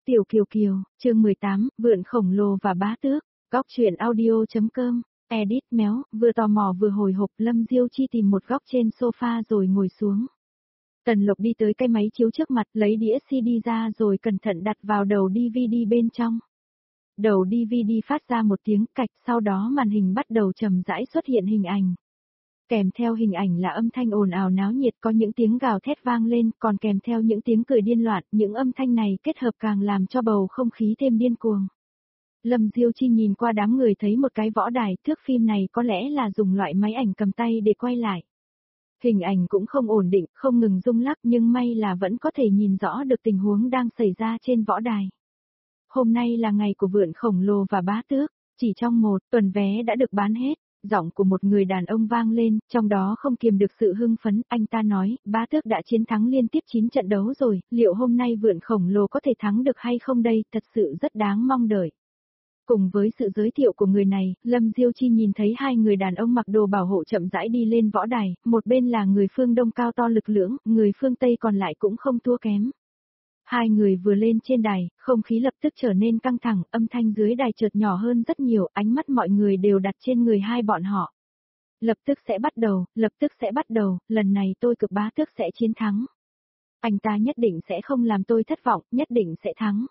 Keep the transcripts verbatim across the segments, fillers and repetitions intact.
Tiểu Kiều Kiều, chương mười tám, Vượn khổng lồ và bá tước, góc truyện audio.com, edit méo, vừa tò mò vừa hồi hộp. Lâm Diêu Chi tìm một góc trên sofa rồi ngồi xuống. Tần Lộc đi tới cái máy chiếu trước mặt, lấy đĩa xê đê ra rồi cẩn thận đặt vào đầu đê vê đê bên trong. Đầu đê vê đê phát ra một tiếng cạch, sau đó màn hình bắt đầu chậm rãi xuất hiện hình ảnh. Kèm theo hình ảnh là âm thanh ồn ào náo nhiệt, có những tiếng gào thét vang lên, còn kèm theo những tiếng cười điên loạn, những âm thanh này kết hợp càng làm cho bầu không khí thêm điên cuồng. Lâm Diêu Chi nhìn qua đám người thấy một cái võ đài, thước phim này có lẽ là dùng loại máy ảnh cầm tay để quay lại. Hình ảnh cũng không ổn định, không ngừng rung lắc, nhưng may là vẫn có thể nhìn rõ được tình huống đang xảy ra trên võ đài. Hôm nay là ngày của Vượn khổng lồ và bá tước, chỉ trong một tuần vé đã được bán hết. Giọng của một người đàn ông vang lên, trong đó không kiềm được sự hưng phấn. Anh ta nói, bá tước đã chiến thắng liên tiếp chín trận đấu rồi, liệu hôm nay Vượn khổng lồ có thể thắng được hay không đây, thật sự rất đáng mong đợi. Cùng với sự giới thiệu của người này, Lâm Diêu Chi nhìn thấy hai người đàn ông mặc đồ bảo hộ chậm rãi đi lên võ đài, một bên là người phương Đông cao to lực lưỡng, người phương Tây còn lại cũng không thua kém. Hai người vừa lên trên đài, không khí lập tức trở nên căng thẳng, âm thanh dưới đài chợt nhỏ hơn rất nhiều, ánh mắt mọi người đều đặt trên người hai bọn họ. Lập tức sẽ bắt đầu, lập tức sẽ bắt đầu, lần này tôi cực bá tước sẽ chiến thắng. Anh ta nhất định sẽ không làm tôi thất vọng, nhất định sẽ thắng.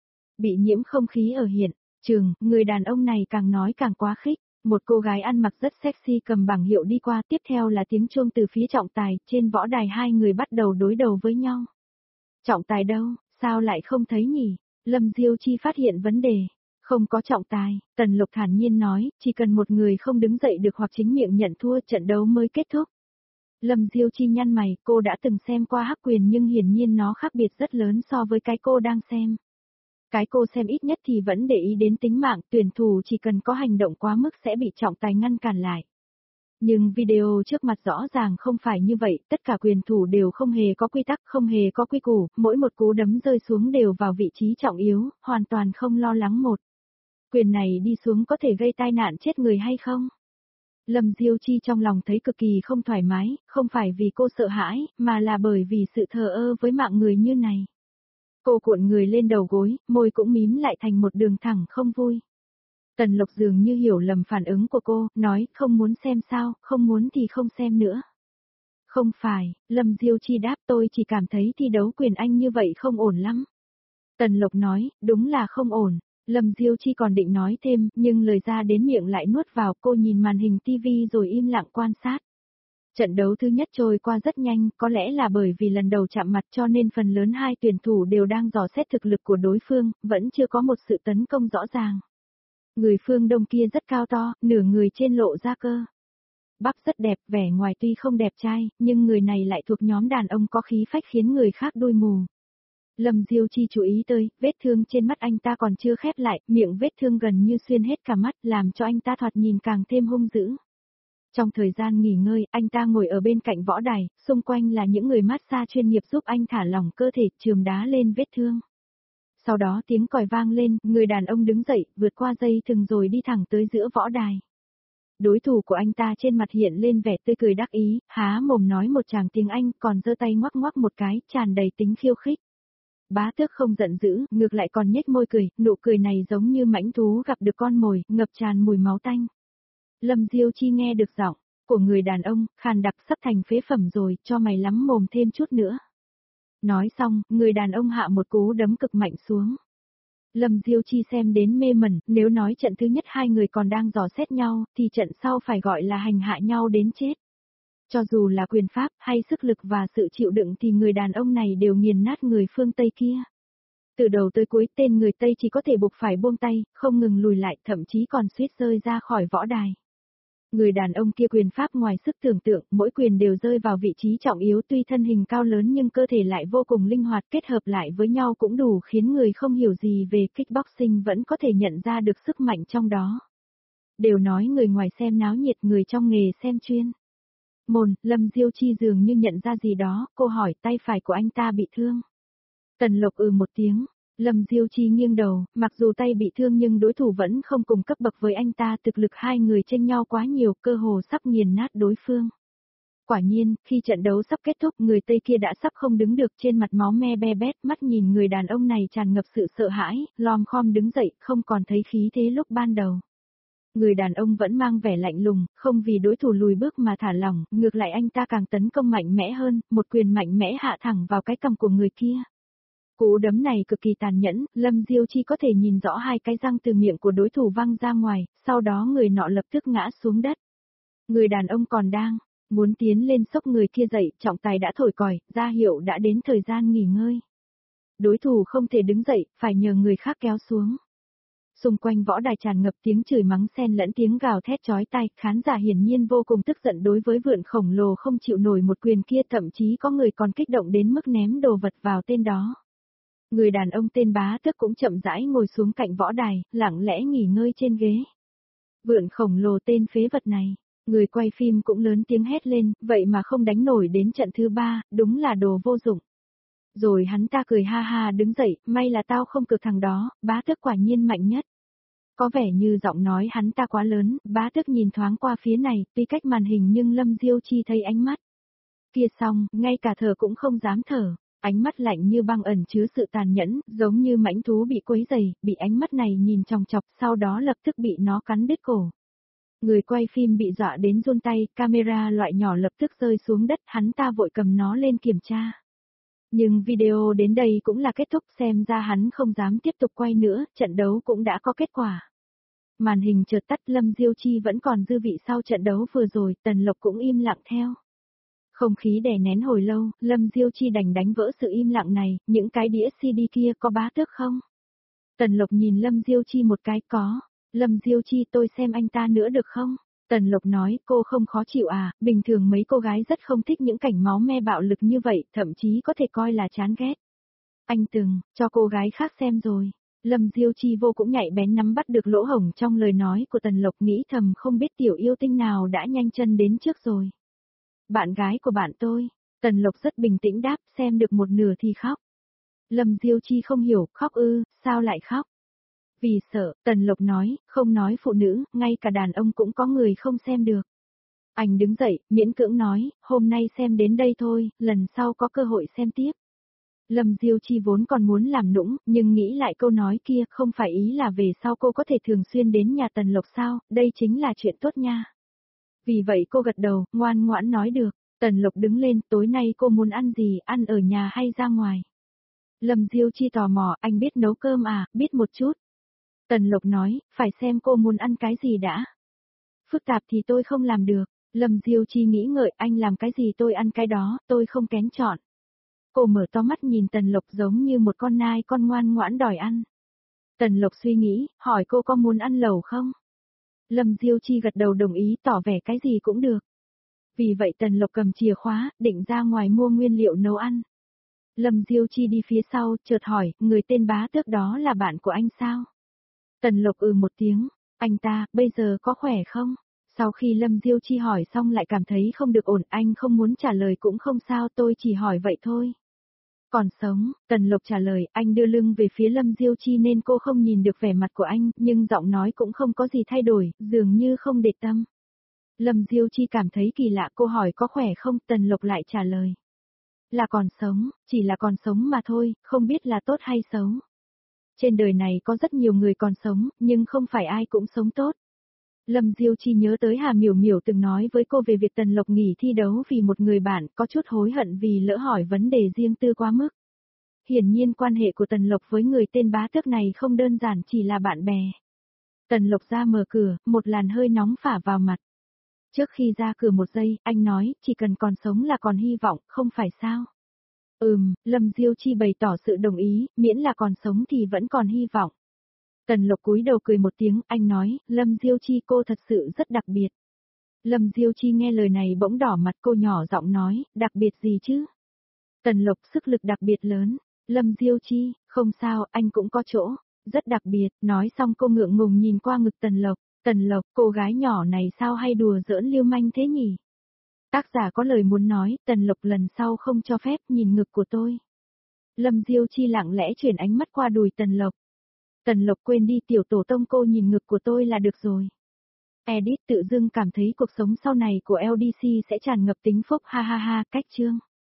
Bị nhiễm không khí ở hiện trường, người đàn ông này càng nói càng quá khích. Một cô gái ăn mặc rất sexy cầm bảng hiệu đi qua, tiếp theo là tiếng chuông từ phía trọng tài, trên võ đài hai người bắt đầu đối đầu với nhau. Trọng tài đâu, sao lại không thấy nhỉ? Lâm Diêu Chi phát hiện vấn đề. Không có trọng tài, Tần Lộc thản nhiên nói, chỉ cần một người không đứng dậy được hoặc chính miệng nhận thua trận đấu mới kết thúc. Lâm Diêu Chi nhăn mày, cô đã từng xem qua Hắc Quyền nhưng hiển nhiên nó khác biệt rất lớn so với cái cô đang xem. Cái cô xem ít nhất thì vẫn để ý đến tính mạng, tuyển thủ chỉ cần có hành động quá mức sẽ bị trọng tài ngăn cản lại. Nhưng video trước mặt rõ ràng không phải như vậy, tất cả quyền thủ đều không hề có quy tắc, không hề có quy củ, mỗi một cú đấm rơi xuống đều vào vị trí trọng yếu, hoàn toàn không lo lắng một. Quyền này đi xuống có thể gây tai nạn chết người hay không? Lâm Diêu Chi trong lòng thấy cực kỳ không thoải mái, không phải vì cô sợ hãi, mà là bởi vì sự thờ ơ với mạng người như này. Cô cuộn người lên đầu gối, môi cũng mím lại thành một đường thẳng không vui. Tần Lộc dường như hiểu lầm phản ứng của cô, nói, không muốn xem sao, không muốn thì không xem nữa. Không phải, Lâm Diêu Chi đáp, tôi chỉ cảm thấy thi đấu quyền Anh như vậy không ổn lắm. Tần Lộc nói, đúng là không ổn. Lâm Diêu Chi còn định nói thêm, nhưng lời ra đến miệng lại nuốt vào. Cô nhìn màn hình tivi rồi im lặng quan sát. Trận đấu thứ nhất trôi qua rất nhanh, có lẽ là bởi vì lần đầu chạm mặt cho nên phần lớn hai tuyển thủ đều đang dò xét thực lực của đối phương, vẫn chưa có một sự tấn công rõ ràng. Người phương Đông kia rất cao to, nửa người trên lộ ra cơ bắp rất đẹp, vẻ ngoài tuy không đẹp trai, nhưng người này lại thuộc nhóm đàn ông có khí phách khiến người khác đôi mù. Lâm Diêu Chi chú ý tới, vết thương trên mắt anh ta còn chưa khép lại, miệng vết thương gần như xuyên hết cả mắt, làm cho anh ta thoạt nhìn càng thêm hung dữ. Trong thời gian nghỉ ngơi, anh ta ngồi ở bên cạnh võ đài, xung quanh là những người massage chuyên nghiệp giúp anh thả lỏng cơ thể, chườm đá lên vết thương. Sau đó tiếng còi vang lên, người đàn ông đứng dậy, vượt qua dây thừng rồi đi thẳng tới giữa võ đài. Đối thủ của anh ta trên mặt hiện lên vẻ tươi cười đắc ý, há mồm nói một tràng tiếng Anh, còn giơ tay ngoắc ngoắc một cái, tràn đầy tính khiêu khích. Bá tước không giận dữ, ngược lại còn nhếch môi cười, nụ cười này giống như mãnh thú gặp được con mồi, ngập tràn mùi máu tanh. Lâm Diêu Chi nghe được giọng của người đàn ông, khàn đặc sắp thành phế phẩm rồi, cho mày lắm mồm thêm chút nữa. Nói xong, người đàn ông hạ một cú đấm cực mạnh xuống. Lâm Diêu Chi xem đến mê mẩn, nếu nói trận thứ nhất hai người còn đang dò xét nhau, thì trận sau phải gọi là hành hạ nhau đến chết. Cho dù là quyền pháp, hay sức lực và sự chịu đựng thì người đàn ông này đều nghiền nát người phương Tây kia. Từ đầu tới cuối tên người Tây chỉ có thể buộc phải buông tay, không ngừng lùi lại, thậm chí còn suýt rơi ra khỏi võ đài. Người đàn ông kia quyền pháp ngoài sức tưởng tượng, mỗi quyền đều rơi vào vị trí trọng yếu, tuy thân hình cao lớn nhưng cơ thể lại vô cùng linh hoạt, kết hợp lại với nhau cũng đủ khiến người không hiểu gì về kickboxing vẫn có thể nhận ra được sức mạnh trong đó. Đều nói người ngoài xem náo nhiệt, người trong nghề xem chuyên môn. Lâm Diêu Chi dường như nhận ra gì đó, cô hỏi tay phải của anh ta bị thương. Tần Lộc ừ một tiếng. Lâm Diêu Chi nghiêng đầu, mặc dù tay bị thương nhưng đối thủ vẫn không cùng cấp bậc với anh ta, thực lực hai người chênh nhau quá nhiều, cơ hồ sắp nghiền nát đối phương. Quả nhiên, khi trận đấu sắp kết thúc người Tây kia đã sắp không đứng được trên mặt máu me be bét, mắt nhìn người đàn ông này tràn ngập sự sợ hãi, lom khom đứng dậy, không còn thấy khí thế lúc ban đầu. Người đàn ông vẫn mang vẻ lạnh lùng, không vì đối thủ lùi bước mà thả lỏng, ngược lại anh ta càng tấn công mạnh mẽ hơn, một quyền mạnh mẽ hạ thẳng vào cái cằm của người kia. Cú đấm này cực kỳ tàn nhẫn, Lâm Diêu Chi có thể nhìn rõ hai cái răng từ miệng của đối thủ văng ra ngoài, sau đó người nọ lập tức ngã xuống đất. Người đàn ông còn đang muốn tiến lên xốc người kia dậy, trọng tài đã thổi còi, ra hiệu đã đến thời gian nghỉ ngơi. Đối thủ không thể đứng dậy, phải nhờ người khác kéo xuống. Xung quanh võ đài tràn ngập tiếng chửi mắng xen lẫn tiếng gào thét chói tai, khán giả hiển nhiên vô cùng tức giận đối với vượn khổng lồ không chịu nổi một quyền kia, thậm chí có người còn kích động đến mức ném đồ vật vào tên đó. Người đàn ông tên Bá Tước cũng chậm rãi ngồi xuống cạnh võ đài, lặng lẽ nghỉ ngơi trên ghế. Vượn khổng lồ tên phế vật này, người quay phim cũng lớn tiếng hét lên, vậy mà không đánh nổi đến trận thứ ba, đúng là đồ vô dụng. Rồi hắn ta cười ha ha đứng dậy, may là tao không cược thằng đó, Bá Tước quả nhiên mạnh nhất. Có vẻ như giọng nói hắn ta quá lớn, Bá Tước nhìn thoáng qua phía này, tuy cách màn hình nhưng Lâm Diêu Chi thấy ánh mắt kia xong, ngay cả thở cũng không dám thở, ánh mắt lạnh như băng ẩn chứa sự tàn nhẫn, giống như mãnh thú bị quấy rầy, bị ánh mắt này nhìn chòng chọc, sau đó lập tức bị nó cắn đứt cổ. Người quay phim bị dọa đến run tay, camera loại nhỏ lập tức rơi xuống đất, hắn ta vội cầm nó lên kiểm tra. Nhưng video đến đây cũng là kết thúc, xem ra hắn không dám tiếp tục quay nữa, trận đấu cũng đã có kết quả. Màn hình chợt tắt, Lâm Diêu Chi vẫn còn dư vị sau trận đấu vừa rồi, Tần Lộc cũng im lặng theo. Không khí đè nén hồi lâu, Lâm Diêu Chi đành đánh vỡ sự im lặng này, những cái đĩa xê đê kia có Bá Tước không? Tần Lộc nhìn Lâm Diêu Chi một cái, có. Lâm Diêu Chi, tôi xem anh ta nữa được không? Tần Lộc nói, cô không khó chịu à, bình thường mấy cô gái rất không thích những cảnh máu me bạo lực như vậy, thậm chí có thể coi là chán ghét. Anh từng, cho cô gái khác xem rồi. Lâm Diêu Chi vô cũng nhạy bén nắm bắt được lỗ hổng trong lời nói của Tần Lộc, nghĩ thầm không biết tiểu yêu tinh nào đã nhanh chân đến trước rồi. Bạn gái của bạn tôi, Tần Lộc rất bình tĩnh đáp, xem được một nửa thì khóc. Lâm Diêu Chi không hiểu, khóc ư, sao lại khóc? Vì sợ, Tần Lộc nói, không nói phụ nữ, ngay cả đàn ông cũng có người không xem được. Anh đứng dậy, miễn cưỡng nói, hôm nay xem đến đây thôi, lần sau có cơ hội xem tiếp. Lâm Diêu Chi vốn còn muốn làm nũng, nhưng nghĩ lại câu nói kia, không phải ý là về sau cô có thể thường xuyên đến nhà Tần Lộc sao, đây chính là chuyện tốt nha. Vì vậy cô gật đầu, ngoan ngoãn nói được. Tần Lộc đứng lên, tối nay cô muốn ăn gì, ăn ở nhà hay ra ngoài? Lâm Diêu Chi tò mò, anh biết nấu cơm à, biết một chút. Tần Lộc nói, phải xem cô muốn ăn cái gì đã. Phức tạp thì tôi không làm được. Lâm Diêu Chi nghĩ ngợi, anh làm cái gì tôi ăn cái đó, tôi không kén chọn. Cô mở to mắt nhìn Tần Lộc giống như một con nai con ngoan ngoãn đòi ăn. Tần Lộc suy nghĩ, hỏi cô có muốn ăn lẩu không? Lâm Diêu Chi gật đầu đồng ý, tỏ vẻ cái gì cũng được. Vì vậy Tần Lộc cầm chìa khóa, định ra ngoài mua nguyên liệu nấu ăn. Lâm Diêu Chi đi phía sau, chợt hỏi, người tên Bá Tước đó là bạn của anh sao? Tần Lộc ừ một tiếng, anh ta, bây giờ có khỏe không? Sau khi Lâm Diêu Chi hỏi xong lại cảm thấy không được ổn, anh không muốn trả lời cũng không sao, tôi chỉ hỏi vậy thôi. Còn sống, Tần Lộc trả lời, anh đưa lưng về phía Lâm Diêu Chi nên cô không nhìn được vẻ mặt của anh, nhưng giọng nói cũng không có gì thay đổi, dường như không để tâm. Lâm Diêu Chi cảm thấy kỳ lạ, cô hỏi có khỏe không, Tần Lộc lại trả lời. Là còn sống, chỉ là còn sống mà thôi, không biết là tốt hay xấu. Trên đời này có rất nhiều người còn sống, nhưng không phải ai cũng sống tốt. Lâm Diêu Chi nhớ tới Hà Miểu Miểu từng nói với cô về việc Tần Lộc nghỉ thi đấu vì một người bạn, có chút hối hận vì lỡ hỏi vấn đề riêng tư quá mức. Hiển nhiên quan hệ của Tần Lộc với người tên Bá Tước này không đơn giản chỉ là bạn bè. Tần Lộc ra mở cửa, một làn hơi nóng phả vào mặt. Trước khi ra cửa một giây, anh nói, chỉ cần còn sống là còn hy vọng, không phải sao? Ừm, Lâm Diêu Chi bày tỏ sự đồng ý, miễn là còn sống thì vẫn còn hy vọng. Tần Lộc cúi đầu cười một tiếng, anh nói, Lâm Diêu Chi cô thật sự rất đặc biệt. Lâm Diêu Chi nghe lời này bỗng đỏ mặt, cô nhỏ giọng nói, đặc biệt gì chứ? Tần Lộc sức lực đặc biệt lớn. Lâm Diêu Chi, không sao, anh cũng có chỗ, rất đặc biệt, nói xong cô ngượng ngùng nhìn qua ngực Tần Lộc. Tần Lộc, cô gái nhỏ này sao hay đùa giỡn lưu manh thế nhỉ? Tác giả có lời muốn nói, Tần Lộc lần sau không cho phép nhìn ngực của tôi. Lâm Diêu Chi lặng lẽ chuyển ánh mắt qua đùi Tần Lộc. Tần Lộc quên đi tiểu tổ tông, cô nhìn ngực của tôi là được rồi. Edit tự dưng cảm thấy cuộc sống sau này của lờ đê xê sẽ tràn ngập tính phúc ha ha ha, cách chương.